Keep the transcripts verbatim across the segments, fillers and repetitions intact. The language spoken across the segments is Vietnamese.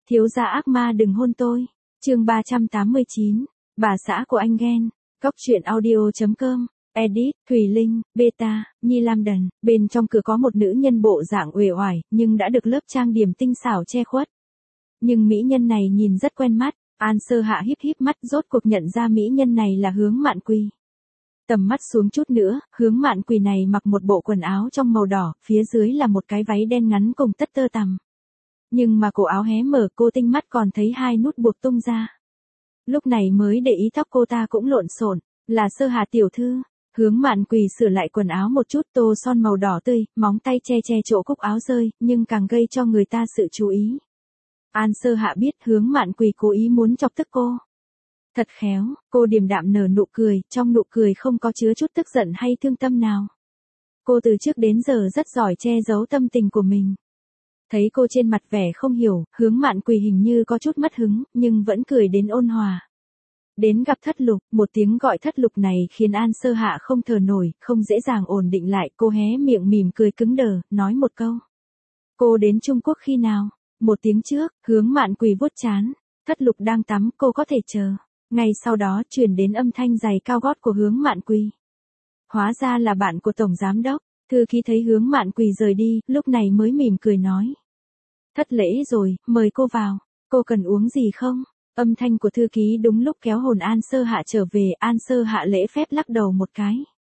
Thiếu gia ác ma đừng hôn tôi. Chương ba trăm tám mươi chín. Bà xã của anh ghen. Góc truyện audio chấm com. Edit, Thùy Linh, Beta, Nhi Lam Đần. Bên trong cửa có một nữ nhân bộ dạng uể oải, nhưng đã được lớp trang điểm tinh xảo che khuất. Nhưng mỹ nhân này nhìn rất quen mắt. An Sơ Hạ híp híp mắt, rốt cuộc nhận ra mỹ nhân này là Hướng Mạn Quỳ. Tầm mắt xuống chút nữa, Hướng Mạn Quỳ này mặc một bộ quần áo trong màu đỏ, phía dưới là một cái váy đen ngắn cùng tất tơ tằm. Nhưng mà cổ áo hé mở, cô tinh mắt còn thấy hai nút buộc tung ra. Lúc này mới để ý tóc cô ta cũng lộn xộn, là Sơ Hạ tiểu thư. Hướng Mạn Quỳ sửa lại quần áo một chút, tô son màu đỏ tươi, móng tay che che chỗ cúc áo rơi, nhưng càng gây cho người ta sự chú ý. An Sơ Hạ biết Hướng Mạn Quỳ cố ý muốn chọc tức cô. Thật khéo, cô điềm đạm nở nụ cười, trong nụ cười không có chứa chút tức giận hay thương tâm nào. Cô từ trước đến giờ rất giỏi che giấu tâm tình của mình. Thấy cô trên mặt vẻ không hiểu, Hướng Mạn Quỳ hình như có chút mất hứng, nhưng vẫn cười đến ôn hòa. Đến gặp Thất Lục, một tiếng gọi Thất Lục này khiến An Sơ Hạ không thở nổi, không dễ dàng ổn định lại, cô hé miệng mỉm cười cứng đờ, nói một câu. Cô đến Trung Quốc khi nào? Một tiếng trước, Hướng Mạn Quỳ vuốt trán. Thất Lục đang tắm, cô có thể chờ. Ngay sau đó truyền đến âm thanh giày cao gót của Hướng Mạn Quỳ. Hóa ra là bạn của Tổng Giám Đốc. Thư ký thấy Hướng Mạn Quỳ rời đi, lúc này mới mỉm cười nói. Thất lễ rồi, mời cô vào. Cô cần uống gì không? Âm thanh của thư ký đúng lúc kéo hồn An Sơ Hạ trở về. An Sơ Hạ lễ phép lắc đầu một cái.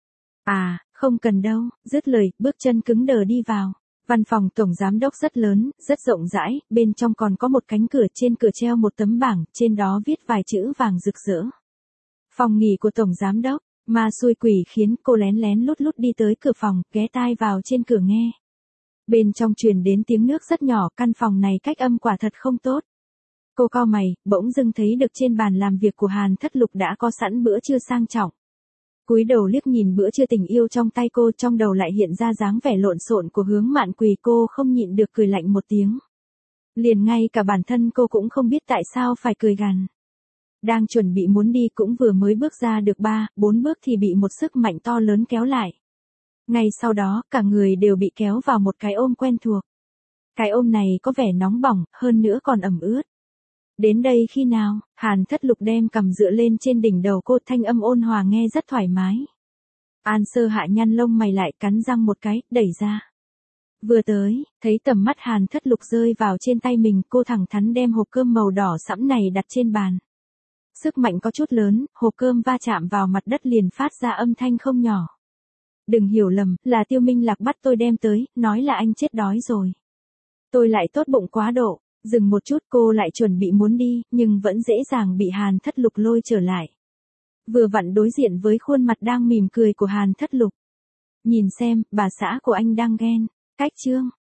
À, không cần đâu. Dứt lời, bước chân cứng đờ đi vào. Văn phòng Tổng Giám Đốc rất lớn, rất rộng rãi, bên trong còn có một cánh cửa, trên cửa treo một tấm bảng, trên đó viết vài chữ vàng rực rỡ. Phòng nghỉ của Tổng Giám Đốc. Ma xui quỷ khiến cô lén lén lút lút đi tới cửa phòng, ghé tai vào trên cửa nghe. Bên trong truyền đến tiếng nước rất nhỏ, căn phòng này cách âm quả thật không tốt. Cô cau mày, bỗng dưng thấy được trên bàn làm việc của Hàn Thất Lục đã có sẵn bữa trưa sang trọng. Cúi đầu liếc nhìn bữa trưa tình yêu trong tay cô, trong đầu lại hiện ra dáng vẻ lộn xộn của Hướng Mạn Quỳ, cô không nhịn được cười lạnh một tiếng. Liền ngay cả bản thân cô cũng không biết tại sao phải cười gằn. Đang chuẩn bị muốn đi, cũng vừa mới bước ra được ba, bốn bước thì bị một sức mạnh to lớn kéo lại. Ngay sau đó, cả người đều bị kéo vào một cái ôm quen thuộc. Cái ôm này có vẻ nóng bỏng, hơn nữa còn ẩm ướt. Đến đây khi nào? Hàn Thất Lục đem cằm dựa lên trên đỉnh đầu cô, thanh âm ôn hòa nghe rất thoải mái. An Sơ Hạ nhăn lông mày lại, cắn răng một cái, đẩy ra. Vừa tới, thấy tầm mắt Hàn Thất Lục rơi vào trên tay mình, cô thẳng thắn đem hộp cơm màu đỏ sẫm này đặt trên bàn. Sức mạnh có chút lớn, hộp cơm va chạm vào mặt đất liền phát ra âm thanh không nhỏ. Đừng hiểu lầm, là Tiêu Minh Lạc bắt tôi đem tới, nói là anh chết đói rồi. Tôi lại tốt bụng quá độ. Dừng một chút, cô lại chuẩn bị muốn đi, nhưng vẫn dễ dàng bị Hàn Thất Lục lôi trở lại. Vừa vặn đối diện với khuôn mặt đang mỉm cười của Hàn Thất Lục. Nhìn xem, bà xã của anh đang ghen. Cách chương.